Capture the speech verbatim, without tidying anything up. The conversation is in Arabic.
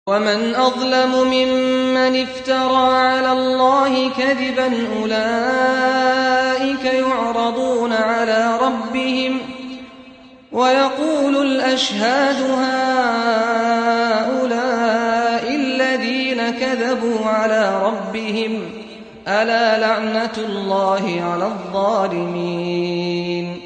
ومن أظلم ممن افترى على الله كذبا أولئك يعرضون على ربهم ويقول الأشهاد هؤلاء الذين كذبوا على ربهم ألا لعنة الله على الظالمين